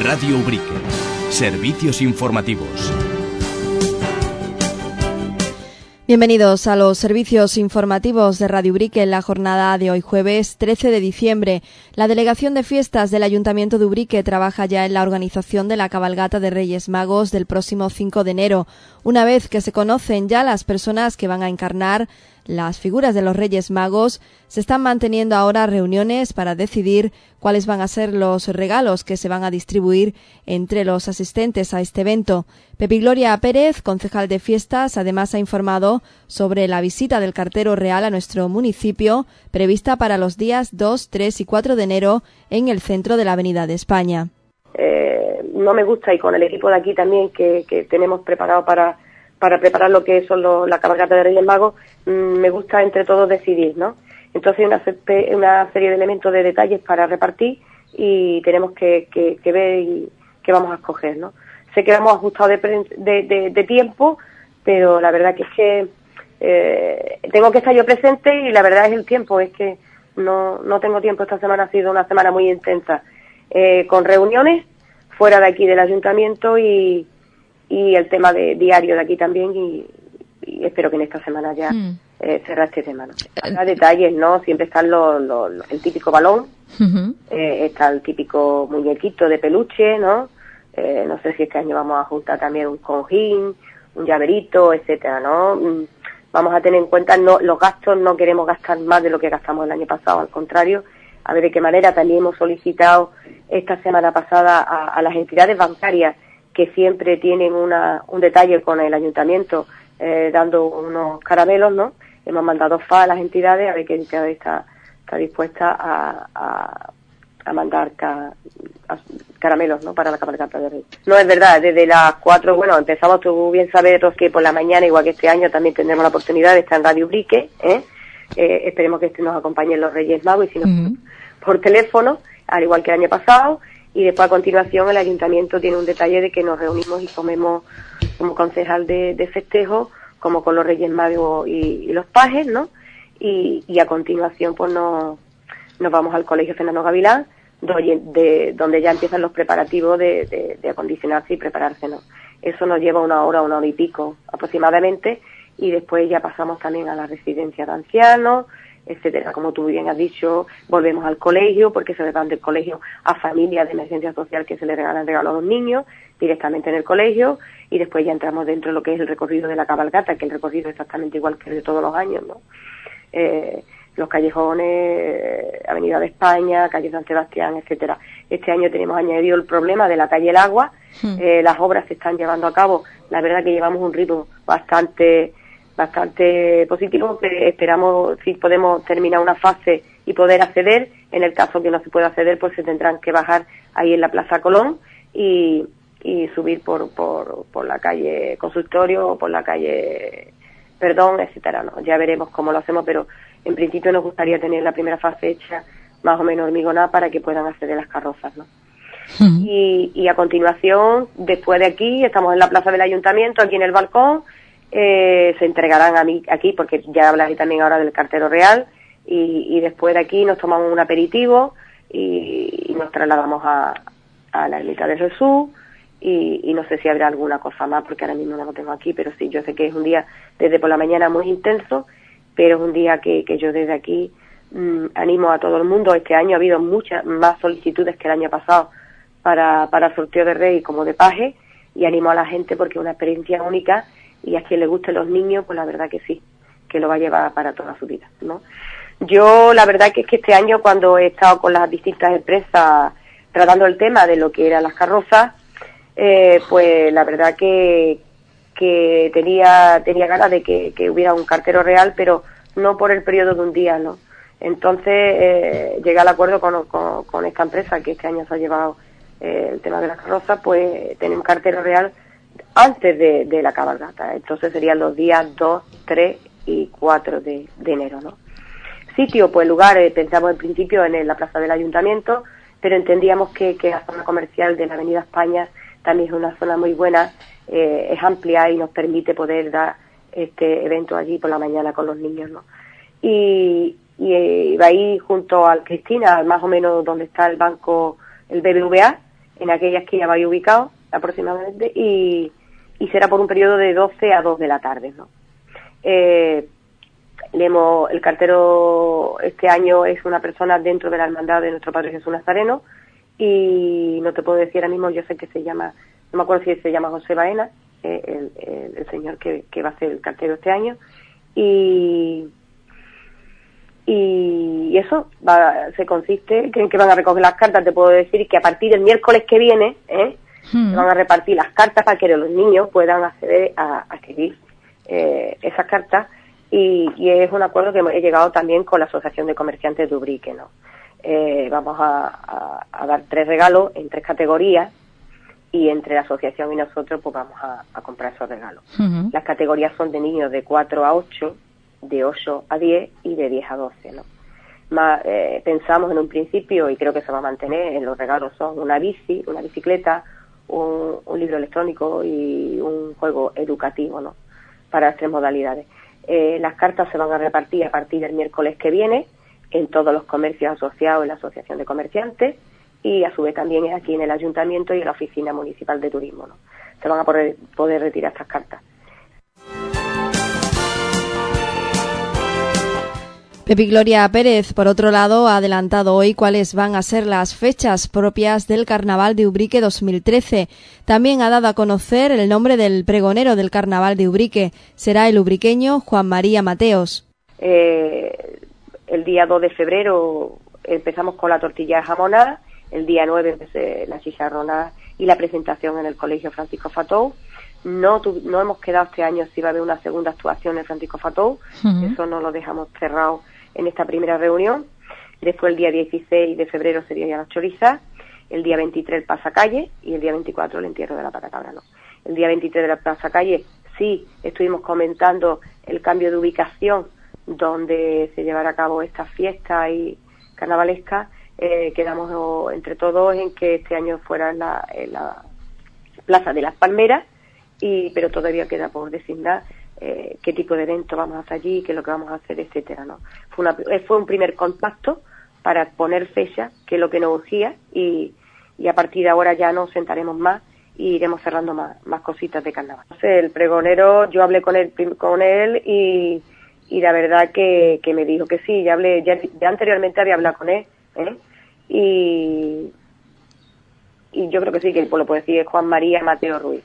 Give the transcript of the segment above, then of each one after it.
Radio Ubrique. Servicios informativos. Bienvenidos a los servicios informativos de Radio Ubrique en la jornada de hoy jueves 13 de diciembre. La Delegación de Fiestas del Ayuntamiento de Ubrique trabaja ya en la organización de la cabalgata de Reyes Magos del próximo 5 de enero. Una vez que se conocen ya las personas que van a encarnar las figuras de los Reyes Magos, se están manteniendo ahora reuniones para decidir cuáles van a ser los regalos que se van a distribuir entre los asistentes a este evento. Pepi Gloria Pérez, concejal de Fiestas, además ha informado sobre la visita del cartero real a nuestro municipio, prevista para los días 2, 3 y 4 de enero en el centro de la Avenida de España. No me gusta, y con el equipo de aquí también que tenemos preparado para preparar lo que son la cabalgata de Reyes Magos, me gusta entre todos decidir, ¿no? Entonces hay una serie de elementos, de detalles para repartir, y tenemos que ver qué vamos a escoger, ¿no? Sé que hemos ajustado de tiempo, pero la verdad que es que tengo que estar yo presente, y la verdad es el tiempo, es que no tengo tiempo. Esta semana ha sido una semana muy intensa, con reuniones fuera de aquí del ayuntamiento y el tema de diario de aquí también, y espero que en esta semana ya cerrar este tema, ¿no? Habrá detalles, ¿no? Siempre están el típico balón, está el típico muñequito de peluche, ¿no? No sé si este año vamos a juntar también un cojín, un llaverito, etcétera, ¿no? Vamos a tener en cuenta los gastos, no queremos gastar más de lo que gastamos el año pasado, al contrario, a ver de qué manera. También hemos solicitado esta semana pasada a las entidades bancarias, que siempre tienen un detalle con el ayuntamiento, dando unos caramelos, ¿no? Hemos mandado a las entidades a ver qué entidad está dispuesta a mandar caramelos, ¿no? Para la cabalgata de Reyes. No, es verdad, desde las 4, bueno, empezamos, tú bien sabes, que por la mañana, igual que este año, también tendremos la oportunidad de estar en Radio Ubrique, esperemos que nos acompañen los Reyes Magos, y si no, por teléfono, al igual que el año pasado. Y después, a continuación, el ayuntamiento tiene un detalle de que nos reunimos y comemos como concejal de festejo, como con los Reyes Magos y los pajes, ¿no? Y a continuación, pues nos vamos al Colegio Fernando Gavilán, donde ya empiezan los preparativos de acondicionarse y prepararse, ¿no? Eso nos lleva una hora y pico aproximadamente, y después ya pasamos también a la residencia de ancianos, etcétera. Como tú bien has dicho, volvemos al colegio, porque se le dan del colegio a familias de emergencia social que se le regalan regalos a los niños directamente en el colegio, y después ya entramos dentro de lo que es el recorrido de la cabalgata, que el recorrido es exactamente igual que el de todos los años, ¿no? Los callejones, Avenida de España, calle San Sebastián, etcétera. Este año tenemos añadido el problema de la calle El Agua. Las obras se están llevando a cabo. La verdad que llevamos un ritmo bastante positivo, que esperamos, si podemos terminar una fase y poder acceder. En el caso que no se pueda acceder, pues se tendrán que bajar ahí en la Plaza Colón y subir por la calle Consultorio o por la calle Perdón, etcétera, ¿no? Ya veremos cómo lo hacemos, pero en principio nos gustaría tener la primera fase hecha más o menos hormigonada para que puedan acceder las carrozas, ¿no? Y a continuación, después de aquí, estamos en la plaza del ayuntamiento, aquí en el balcón. Se entregarán aquí, porque ya hablaré también ahora del cartero real, y después de aquí nos tomamos un aperitivo y nos trasladamos a la ermita de Jesús, y no sé si habrá alguna cosa más, porque ahora mismo no lo tengo aquí, pero sí, yo sé que es un día desde por la mañana muy intenso, pero es un día que yo desde aquí animo a todo el mundo. Este año ha habido muchas más solicitudes que el año pasado para sorteo de rey como de paje, y animo a la gente porque es una experiencia única, y a quien le gusten los niños, pues la verdad que sí, que lo va a llevar para toda su vida, ¿no? Yo la verdad que es que este año, cuando he estado con las distintas empresas tratando el tema de lo que eran las carrozas, pues la verdad que tenía ganas de que hubiera un cartero real, pero no por el periodo de un día, ¿no? Entonces llegué al acuerdo con esta empresa, que este año se ha llevado el tema de las carrozas, pues tener un cartero real antes de la cabalgata. Entonces serían los días 2, 3 y 4 de enero, ¿no? Sitio, pues lugar, pensamos en principio en la plaza del ayuntamiento, pero entendíamos que la zona comercial de la Avenida España también es una zona muy buena, es amplia y nos permite poder dar este evento allí por la mañana con los niños, ¿no? Y va ahí junto al Cristina, más o menos donde está el banco, el BBVA, en aquellas que ya vais ubicados aproximadamente, y será por un periodo de 12 a 2 de la tarde, ¿no? El cartero este año es una persona dentro de la hermandad de nuestro Padre Jesús Nazareno, y no te puedo decir ahora mismo, yo sé que se llama, no me acuerdo si se llama José Baena, el señor que va a ser el cartero este año, y eso se consiste en que van a recoger las cartas. Te puedo decir que a partir del miércoles que viene se van a repartir las cartas para que los niños puedan acceder a escribir esas cartas, y es un acuerdo que he llegado también con la Asociación de Comerciantes de Ubrique, ¿no? Vamos a dar 3 regalos en 3 categorías, y entre la asociación y nosotros pues vamos a comprar esos regalos. Las categorías son de niños de 4 a 8, de 8 a 10 y de 10 a 12, ¿no? Pensamos en un principio, y creo que se va a mantener, en los regalos son una bicicleta, un libro electrónico y un juego educativo, ¿no? Para las 3 modalidades. Las cartas se van a repartir a partir del miércoles que viene en todos los comercios asociados en la Asociación de Comerciantes, y a su vez también aquí en el Ayuntamiento y en la Oficina Municipal de Turismo, ¿no? Se van a poder retirar estas cartas. Pepi Gloria Pérez, por otro lado, ha adelantado hoy cuáles van a ser las fechas propias del Carnaval de Ubrique 2013. También ha dado a conocer el nombre del pregonero del Carnaval de Ubrique. Será el ubriqueño Juan María Mateos. El día 2 de febrero empezamos con la tortilla jamonada, el día 9 empecé la chicharronada y la presentación en el Colegio Francisco Fatou. No hemos quedado este año si va a haber una segunda actuación en Francisco Fatou, eso no lo dejamos cerrado en esta primera reunión. Después el día 16 de febrero sería ya la choriza, el día 23 el pasacalle y el día 24 el entierro de la patacabra, ¿no? El día 23 de la pasacalle sí estuvimos comentando el cambio de ubicación donde se llevará a cabo esta fiesta y carnavalesca. Quedamos entre todos en que este año fuera en la Plaza de las Palmeras, pero todavía queda por designar qué tipo de evento vamos a hacer allí, qué es lo que vamos a hacer, etcétera, ¿no? Fue un primer contacto para poner fecha, que es lo que nos urgía, y a partir de ahora ya nos sentaremos más y iremos cerrando más cositas de carnaval. El pregonero, yo hablé con él y la verdad que me dijo que sí, ya anteriormente había hablado con él, y yo creo que sí, que lo puede decir, es Juan María Mateo Ruiz.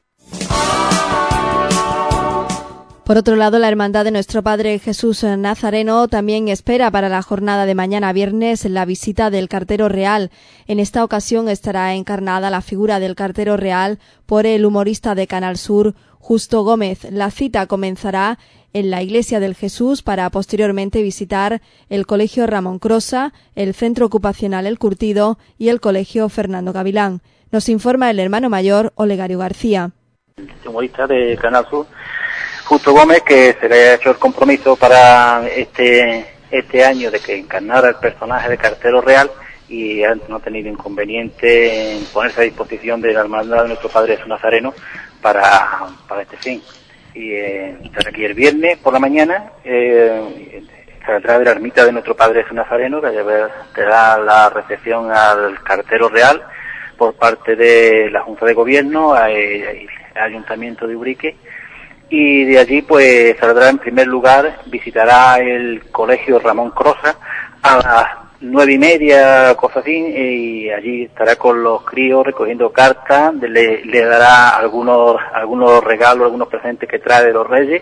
Por otro lado, la Hermandad de Nuestro Padre Jesús Nazareno también espera para la jornada de mañana viernes la visita del Cartero Real. En esta ocasión estará encarnada la figura del Cartero Real por el humorista de Canal Sur, Justo Gómez. La cita comenzará en la Iglesia del Jesús para posteriormente visitar el Colegio Ramón Crosa, el Centro Ocupacional El Curtido y el Colegio Fernando Gavilán. Nos informa el hermano mayor Olegario García. El humorista de Canal Sur, Justo Gómez, que se le ha hecho el compromiso para este año de que encarnara el personaje de Cartero Real, y no ha tenido inconveniente en ponerse a disposición de la Hermandad de Nuestro Padre Jesús Nazareno para este fin. Y estará aquí el viernes por la mañana, saldrá de la ermita de Nuestro Padre Jesús Nazareno, que dará la recepción al Cartero Real por parte de la Junta de Gobierno, el Ayuntamiento de Ubrique, y de allí pues saldrá en primer lugar, visitará el Colegio Ramón Crosa a las 9:30, cosas así, y allí estará con los críos recogiendo cartas, le dará algunos regalos, algunos presentes que trae de los Reyes,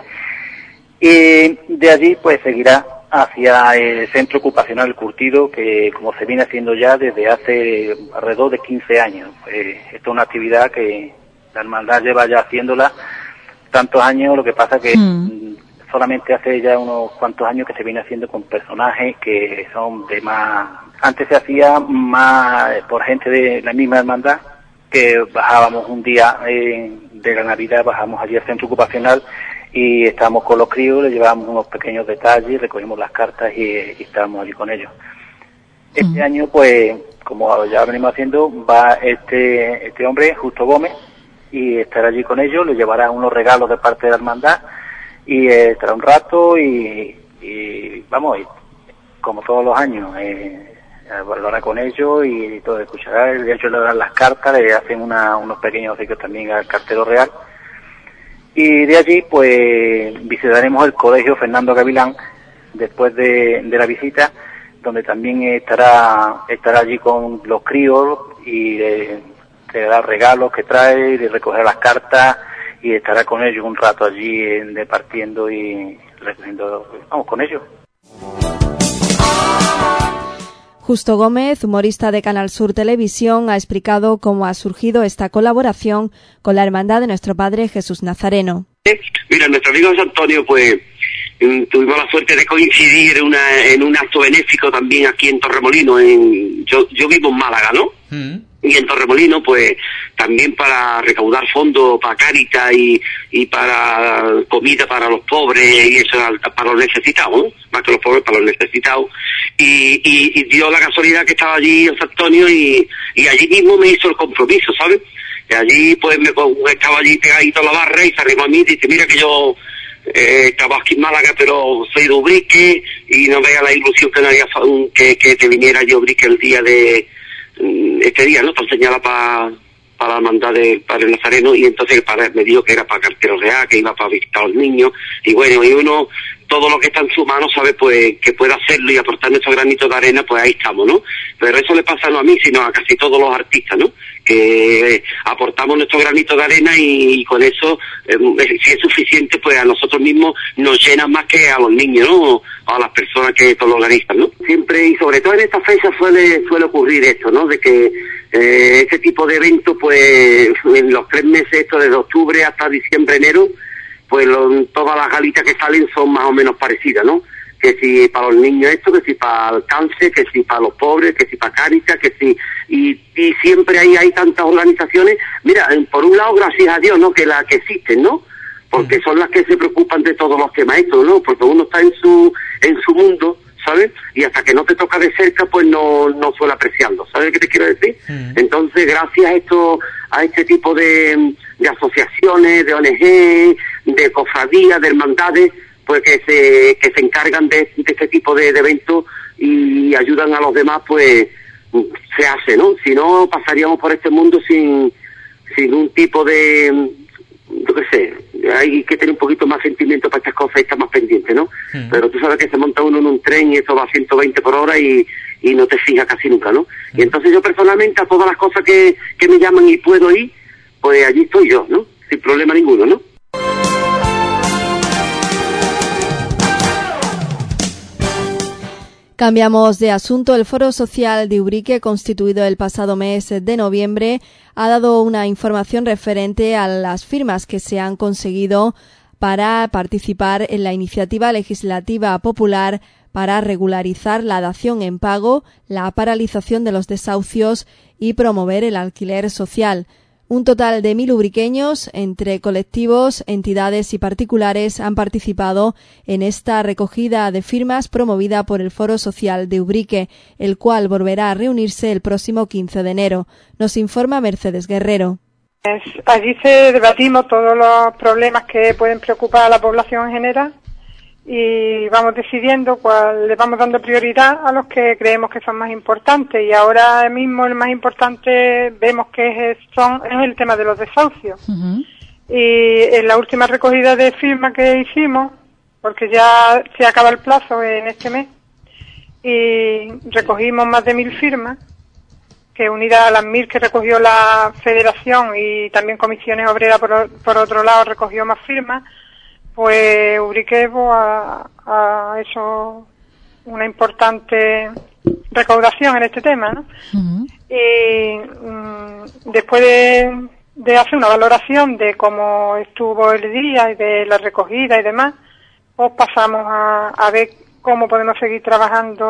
y de allí pues seguirá hacia el Centro Ocupacional El Curtido, que como se viene haciendo ya desde hace alrededor de 15 años. Esta es una actividad que la hermandad lleva ya haciéndola tantos años, lo que pasa que solamente hace ya unos cuantos años que se viene haciendo con personajes que son de más... Antes se hacía más por gente de la misma hermandad, que bajábamos un día de la Navidad, bajamos allí al Centro Ocupacional y estábamos con los críos, les llevábamos unos pequeños detalles, recogimos las cartas y estábamos allí con ellos. Este año, pues, como ya venimos haciendo, va este hombre, Justo Gómez, y estará allí con ellos, le llevará unos regalos de parte de la hermandad y estará un rato y vamos, como todos los años, lo hará con ellos y todo, escuchará. De hecho, le dan las cartas, le hacen unos pequeños obsequios también al cartero real. Y de allí, pues, visitaremos el Colegio Fernando Gavilán después de la visita, donde también estará allí con los críos y le dará regalos que trae, y le recogerá las cartas y estará con ellos un rato allí departiendo y recogiendo, vamos, con ellos. Justo Gómez, humorista de Canal Sur Televisión, ha explicado cómo ha surgido esta colaboración con la Hermandad de Nuestro Padre Jesús Nazareno. Mira, nuestro amigo José Antonio, pues tuvimos la suerte de coincidir en un acto benéfico también aquí en Torremolinos. Yo vivo en Málaga, ¿no? Y en Torremolinos, pues también para recaudar fondos para Cáritas y para comida para los pobres y eso, para los necesitados, ¿no? Más que los pobres, para los necesitados. Y dio la casualidad que estaba allí José Antonio y allí mismo me hizo el compromiso, ¿sabes? Y allí pues estaba allí pegadito a la barra y se arrimó a mí y dice, mira que yo estaba aquí en Málaga, pero soy de Ubrique y no vea la ilusión que no haría que te viniera yo Ubrique el día de este día, ¿no? Para enseñarla para la hermandad del Padre Nazareno. Y entonces el padre me dijo que era para cartero real, que iba para visitar a los niños. Y bueno, y uno, todo lo que está en su mano, sabe pues que puede hacerlo y aportar nuestro granito de arena, pues ahí estamos, ¿no? Pero eso le pasa no a mí, sino a casi todos los artistas, ¿no? Que aportamos nuestro granito de arena y con eso, si es suficiente, pues a nosotros mismos nos llena más que a los niños, ¿no? O a las personas que todo lo organizan, ¿no? Siempre, y sobre todo en esta fecha, suele ocurrir esto, ¿no? De que este tipo de eventos, pues en los 3 meses estos, desde octubre hasta diciembre, enero, pues todas las galitas que salen son más o menos parecidas, ¿no? Que si para los niños esto, que si para el cáncer, que si para los pobres, que si para Cáritas, que si... Y siempre hay tantas organizaciones. Mira, por un lado, gracias a Dios, ¿no? Que existen, ¿no? Porque son las que se preocupan de todos los temas estos, ¿no? Porque uno está en su mundo, ¿sabes? Y hasta que no te toca de cerca, pues no suele apreciarlo. ¿Sabes qué te quiero decir? Entonces, gracias a este tipo de asociaciones, de ONG, de cofradías, de hermandades, pues que se encargan de este tipo de eventos y ayudan a los demás, pues se hace, ¿no? Si no, pasaríamos por este mundo sin un tipo de, yo qué sé, hay que tener un poquito más sentimiento para estas cosas y estar más pendiente, ¿no? Pero tú sabes que se monta uno en un tren y eso va a 120 por hora y no te fijas casi nunca, ¿no? Y entonces yo personalmente a todas las cosas que me llaman y puedo ir, pues allí estoy yo, ¿no? Sin problema ninguno, ¿no? Cambiamos de asunto. El Foro Social de Ubrique, constituido el pasado mes de noviembre, ha dado una información referente a las firmas que se han conseguido para participar en la iniciativa legislativa popular para regularizar la dación en pago, la paralización de los desahucios y promover el alquiler social. Un total de 1.000 ubriqueños, entre colectivos, entidades y particulares, han participado en esta recogida de firmas promovida por el Foro Social de Ubrique, el cual volverá a reunirse el próximo 15 de enero. Nos informa Mercedes Guerrero. Allí se debatimos todos los problemas que pueden preocupar a la población en general y vamos decidiendo cuál le vamos dando prioridad a los que creemos que son más importantes, y ahora mismo el más importante vemos que es el tema de los desahucios. Y en la última recogida de firmas que hicimos, porque ya se acaba el plazo en este mes, y recogimos más de 1.000 firmas, que unidas a las 1.000 que recogió la Federación y también Comisiones Obreras por otro lado recogió más firmas, pues Ubrique ha hecho una importante recaudación en este tema, ¿no? Y después de hacer una valoración de cómo estuvo el día y de la recogida y demás, pues pasamos a ver cómo podemos seguir trabajando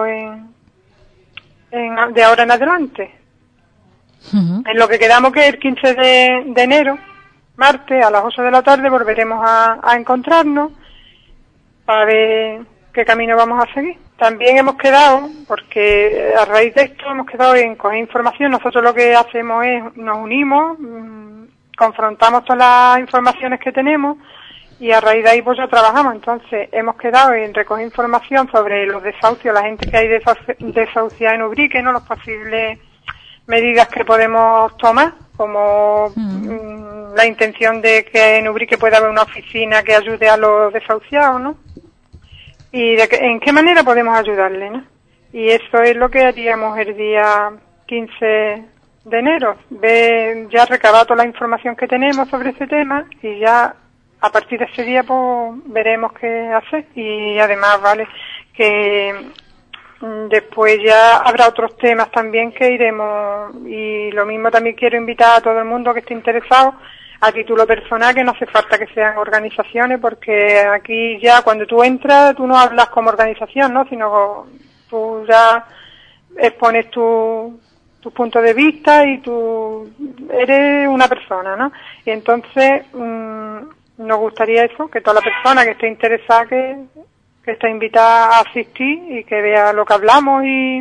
de ahora en adelante. En lo que quedamos que el 15 de enero, martes, a las 8 de la tarde, volveremos a encontrarnos para ver qué camino vamos a seguir. También hemos quedado, porque a raíz de esto hemos quedado en coger información. Nosotros lo que hacemos es, nos unimos, confrontamos todas las informaciones que tenemos y a raíz de ahí pues ya trabajamos. Entonces hemos quedado en recoger información sobre los desahucios, la gente que hay desahuciada en Ubrique, ¿no? Las posibles medidas que podemos tomar, como la intención de que en Ubrique pueda haber una oficina que ayude a los desahuciados, ¿no? Y en qué manera podemos ayudarle, ¿no? Y eso es lo que haríamos el día 15 de enero, ya recabar toda la información que tenemos sobre ese tema y ya a partir de ese día pues veremos qué hacer. Y además, vale, que después ya habrá otros temas también que iremos, y lo mismo también quiero invitar a todo el mundo que esté interesado a título personal, que no hace falta que sean organizaciones, porque aquí ya cuando tú entras tú no hablas como organización, ¿no? Sino tú ya expones tu punto de vista y tú eres una persona, ¿no? Y entonces nos gustaría eso, que toda la persona que esté interesada que esté invitada a asistir y que vea lo que hablamos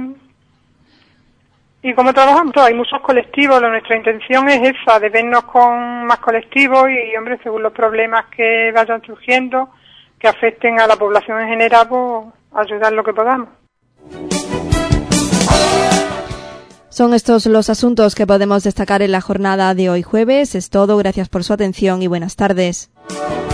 y cómo trabajamos. Hay muchos colectivos, nuestra intención es esa, de vernos con más colectivos y, hombre, según los problemas que vayan surgiendo, que afecten a la población en general, pues ayudar lo que podamos. Son estos los asuntos que podemos destacar en la jornada de hoy jueves. Es todo, gracias por su atención y buenas tardes.